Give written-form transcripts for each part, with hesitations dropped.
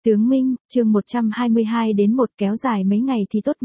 Tướng Minh, chương 122 đến 1 kéo dài mấy ngày thì tốt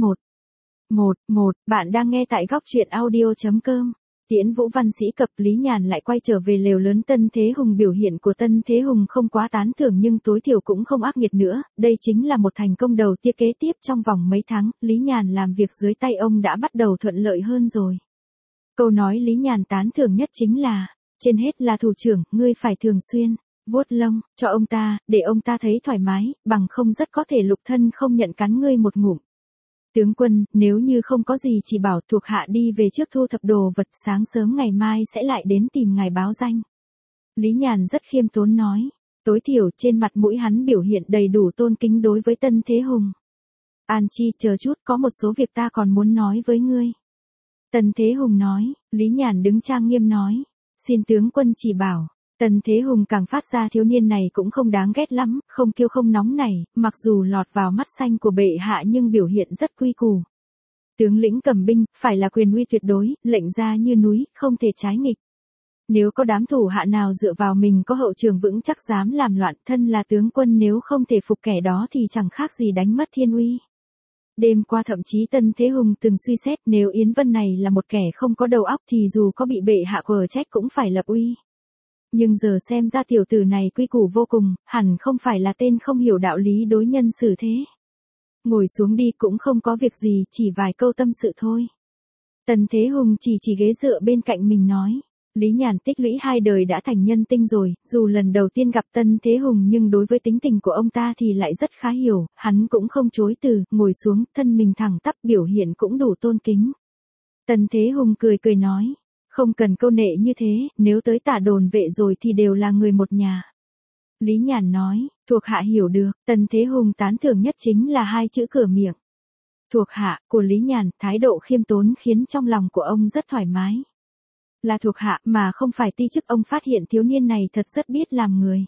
1. Bạn đang nghe tại góc truyện audio.com. Tiễn Vũ Văn Sĩ cập Lý Nhàn lại quay trở về lều lớn Tân Thế Hùng. Biểu hiện của Tân Thế Hùng không quá tán thưởng nhưng tối thiểu cũng không ác nghiệt nữa, đây chính là một thành công đầu tiên. Kế tiếp trong vòng mấy tháng, Lý Nhàn làm việc dưới tay ông đã bắt đầu thuận lợi hơn rồi. Câu nói Lý Nhàn tán thưởng nhất chính là, trên hết là thủ trưởng, ngươi phải thường xuyên vuốt lông cho ông ta, để ông ta thấy thoải mái, bằng không rất có thể Lục Thân không nhận cắn ngươi một ngụm. Tướng quân, nếu như không có gì chỉ bảo thuộc hạ đi về trước thu thập đồ vật, sáng sớm ngày mai sẽ lại đến tìm ngài báo danh. Lý Nhàn rất khiêm tốn nói, tối thiểu trên mặt mũi hắn biểu hiện đầy đủ tôn kính đối với Tân Thế Hùng. An Chi, chờ chút, có một số việc ta còn muốn nói với ngươi. Tân Thế Hùng nói. Lý Nhàn đứng trang nghiêm nói, xin tướng quân chỉ bảo. Tân Thế Hùng càng phát ra thiếu niên này cũng không đáng ghét lắm, không kiêu không nóng nảy, mặc dù lọt vào mắt xanh của bệ hạ nhưng biểu hiện rất quy củ. Tướng lĩnh cầm binh, phải là quyền uy tuyệt đối, lệnh ra như núi, không thể trái nghịch. Nếu có đám thủ hạ nào dựa vào mình có hậu trường vững chắc dám làm loạn, thân là tướng quân nếu không thể phục kẻ đó thì chẳng khác gì đánh mất thiên uy. Đêm qua thậm chí Tân Thế Hùng từng suy xét nếu Yến Vân này là một kẻ không có đầu óc thì dù có bị bệ hạ quở trách cũng phải lập uy. Nhưng giờ xem ra tiểu tử này quy củ vô cùng, hẳn không phải là tên không hiểu đạo lý đối nhân xử thế. Ngồi xuống đi, cũng không có việc gì, chỉ vài câu tâm sự thôi. Tân Thế Hùng chỉ ghế dựa bên cạnh mình nói. Lý Nhàn tích lũy 2 đời đã thành nhân tinh rồi, dù lần đầu tiên gặp Tân Thế Hùng nhưng đối với tính tình của ông ta thì lại rất khá hiểu, hắn cũng không chối từ, ngồi xuống, thân mình thẳng tắp, biểu hiện cũng đủ tôn kính. Tân Thế Hùng cười nói, không cần câu nệ như thế, nếu tới Tả Đồn Vệ rồi thì đều là người một nhà. Lý Nhàn nói, thuộc hạ hiểu được. Tân Thế Hùng tán thưởng nhất chính là 2 chữ cửa miệng. Thuộc hạ của Lý Nhàn, thái độ khiêm tốn khiến trong lòng của ông rất thoải mái. Là thuộc hạ mà không phải ti chức, ông phát hiện thiếu niên này thật rất biết làm người.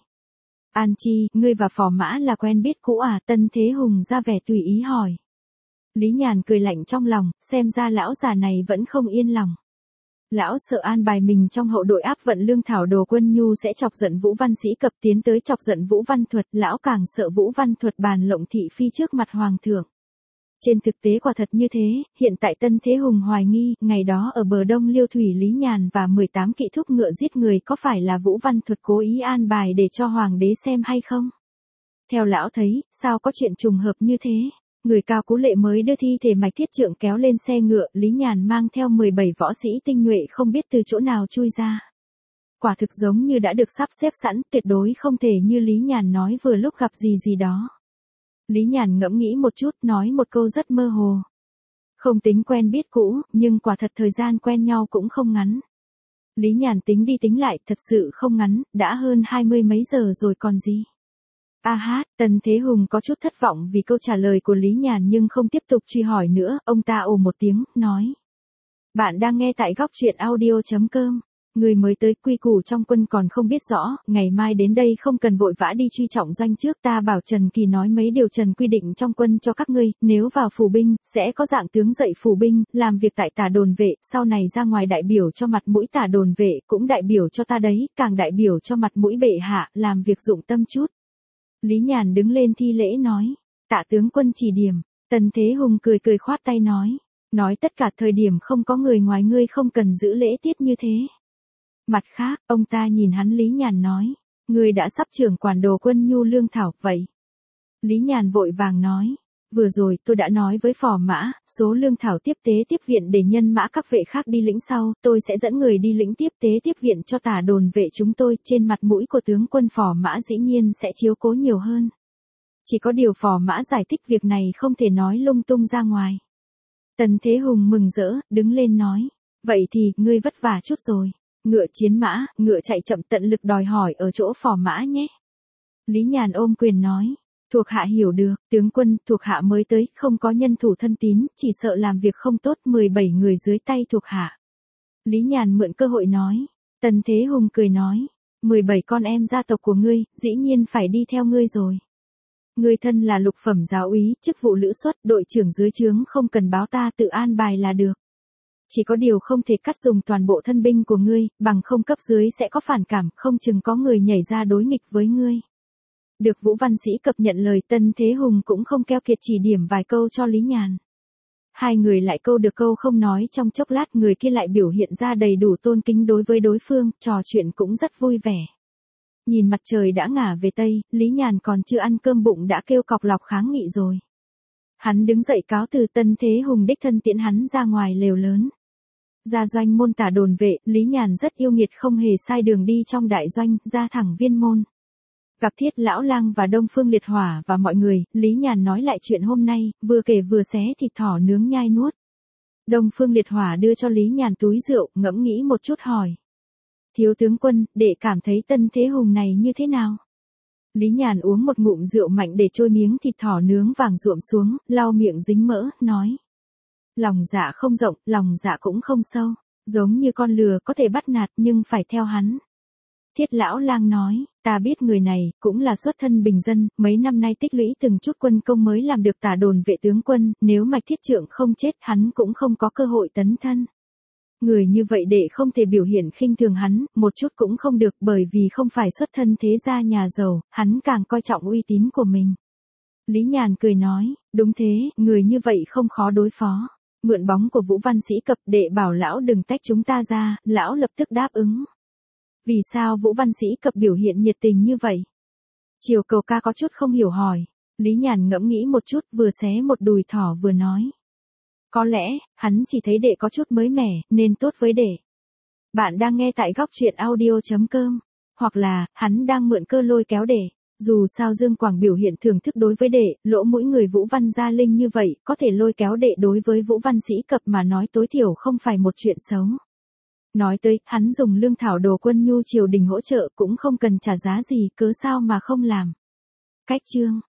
An Chi, ngươi và Phò Mã là quen biết cũ à? Tân Thế Hùng ra vẻ tùy ý hỏi. Lý Nhàn cười lạnh trong lòng, xem ra lão già này vẫn không yên lòng. Lão sợ an bài mình trong hậu đội áp vận lương thảo đồ quân nhu sẽ chọc giận Vũ Văn Sĩ cập, tiến tới chọc giận Vũ Văn Thuật, lão càng sợ Vũ Văn Thuật bàn lộng thị phi trước mặt hoàng thượng. Trên thực tế quả thật như thế, hiện tại Tân Thế Hùng hoài nghi, ngày đó ở bờ đông Liêu Thủy Lý Nhàn và 18 kỵ thúc ngựa giết người có phải là Vũ Văn Thuật cố ý an bài để cho hoàng đế xem hay không? Theo lão thấy, sao có chuyện trùng hợp như thế? Người Cao Cú Lệ mới đưa thi thể Mạch Thiết Trượng kéo lên xe ngựa, Lý Nhàn mang theo 17 võ sĩ tinh nhuệ không biết từ chỗ nào chui ra. Quả thực giống như đã được sắp xếp sẵn, tuyệt đối không thể như Lý Nhàn nói vừa lúc gặp gì đó. Lý Nhàn ngẫm nghĩ một chút, nói một câu rất mơ hồ. Không tính quen biết cũ, nhưng quả thật thời gian quen nhau cũng không ngắn. Lý Nhàn tính đi tính lại, thật sự không ngắn, đã hơn 20 mấy giờ rồi còn gì. Tân Thế Hùng có chút thất vọng vì câu trả lời của Lý Nhàn nhưng không tiếp tục truy hỏi nữa, ông ta ồ một tiếng, nói. Bạn đang nghe tại góc truyện audio.com. Người mới tới, quy củ trong quân còn không biết rõ, ngày mai đến đây không cần vội vã đi truy trọng doanh trước, ta bảo Trần Kỳ nói mấy điều Trần quy định trong quân cho các ngươi, nếu vào phủ binh, sẽ có dạng tướng dạy phủ binh, làm việc tại Tả Đồn Vệ, sau này ra ngoài đại biểu cho mặt mũi Tả Đồn Vệ, cũng đại biểu cho ta đấy, càng đại biểu cho mặt mũi bệ hạ, làm việc dụng tâm chút. Lý Nhàn đứng lên thi lễ nói, tạ tướng quân chỉ điểm. Tân Thế Hùng cười khoát tay nói tất cả thời điểm không có người ngoài ngươi không cần giữ lễ tiết như thế. Mặt khác, ông ta nhìn hắn Lý Nhàn nói, ngươi đã sắp trưởng quản đồ quân nhu lương thảo, vậy. Lý Nhàn vội vàng nói, vừa rồi tôi đã nói với Phò Mã, số lương thảo tiếp tế tiếp viện để nhân mã các vệ khác đi lĩnh sau, tôi sẽ dẫn người đi lĩnh tiếp tế tiếp viện cho Tả Đồn Vệ chúng tôi, trên mặt mũi của tướng quân Phò Mã dĩ nhiên sẽ chiếu cố nhiều hơn. Chỉ có điều Phò Mã giải thích việc này không thể nói lung tung ra ngoài. Tân Thế Hùng mừng rỡ, đứng lên nói, vậy thì, ngươi vất vả chút rồi. Ngựa chiến mã, ngựa chạy chậm, tận lực đòi hỏi ở chỗ Phò Mã nhé. Lý Nhàn ôm quyền nói, thuộc hạ hiểu được, tướng quân, thuộc hạ mới tới, không có nhân thủ thân tín, chỉ sợ làm việc không tốt, 17 người dưới tay thuộc hạ. Lý Nhàn mượn cơ hội nói. Tân Thế Hùng cười nói, 17 con em gia tộc của ngươi, dĩ nhiên phải đi theo ngươi rồi. Ngươi thân là lục phẩm giáo úy, chức vụ lữ xuất, đội trưởng dưới trướng không cần báo, ta tự an bài là được. Chỉ có điều không thể cắt dùng toàn bộ thân binh của ngươi, bằng không cấp dưới sẽ có phản cảm, không chừng có người nhảy ra đối nghịch với ngươi. Được Vũ Văn Sĩ cập nhận lời, Tân Thế Hùng cũng không keo kiệt chỉ điểm vài câu cho Lý Nhàn. Hai người lại câu được câu không nói, trong chốc lát người kia lại biểu hiện ra đầy đủ tôn kính đối với đối phương, trò chuyện cũng rất vui vẻ. Nhìn mặt trời đã ngả về Tây, Lý Nhàn còn chưa ăn cơm bụng đã kêu cọc lọc kháng nghị rồi. Hắn đứng dậy cáo từ, Tân Thế Hùng đích thân tiễn hắn ra ngoài lều lớn. Ra doanh môn Tả đồn vệ, Lý Nhàn rất yêu nghiệt không hề sai đường đi trong đại doanh, ra thẳng viên môn. Gặp Thiết Lão Lang và Đông Phương Liệt Hỏa và mọi người, Lý Nhàn nói lại chuyện hôm nay, vừa kể vừa xé thịt thỏ nướng nhai nuốt. Đông Phương Liệt Hỏa đưa cho Lý Nhàn túi rượu, ngẫm nghĩ một chút hỏi. Thiếu tướng quân, đệ cảm thấy Tân Thế Hùng này như thế nào? Lý Nhàn uống một ngụm rượu mạnh để trôi miếng thịt thỏ nướng vàng ruộm xuống, lau miệng dính mỡ, nói. Lòng dạ không rộng, lòng dạ cũng không sâu, giống như con lừa có thể bắt nạt nhưng phải theo hắn. Thiết Lão Lang nói, ta biết người này, cũng là xuất thân bình dân, mấy năm nay tích lũy từng chút quân công mới làm được Tả đồn vệ tướng quân, nếu Mạch Thiết Trượng không chết hắn cũng không có cơ hội tấn thân. Người như vậy đệ không thể biểu hiện khinh thường hắn, một chút cũng không được, bởi vì không phải xuất thân thế gia nhà giàu, hắn càng coi trọng uy tín của mình. Lý Nhàn cười nói, đúng thế, người như vậy không khó đối phó. Mượn bóng của Vũ Văn Sĩ cập, đệ bảo lão đừng tách chúng ta ra, lão lập tức đáp ứng. Vì sao Vũ Văn Sĩ cập biểu hiện nhiệt tình như vậy? Triều Cầu ca có chút không hiểu hỏi. Lý Nhàn ngẫm nghĩ một chút, vừa xé một đùi thỏ vừa nói. Có lẽ, hắn chỉ thấy đệ có chút mới mẻ, nên tốt với đệ. Bạn đang nghe tại góc truyện audio.com. Hoặc là, hắn đang mượn cơ lôi kéo đệ. Dù sao Dương Quảng biểu hiện thưởng thức đối với đệ, lỗ mũi người Vũ Văn Gia Linh như vậy, có thể lôi kéo đệ đối với Vũ Văn Sĩ cập mà nói tối thiểu không phải một chuyện xấu. Nói tới, hắn dùng lương thảo đồ quân nhu triều đình hỗ trợ cũng không cần trả giá gì, cớ sao mà không làm. Cách chương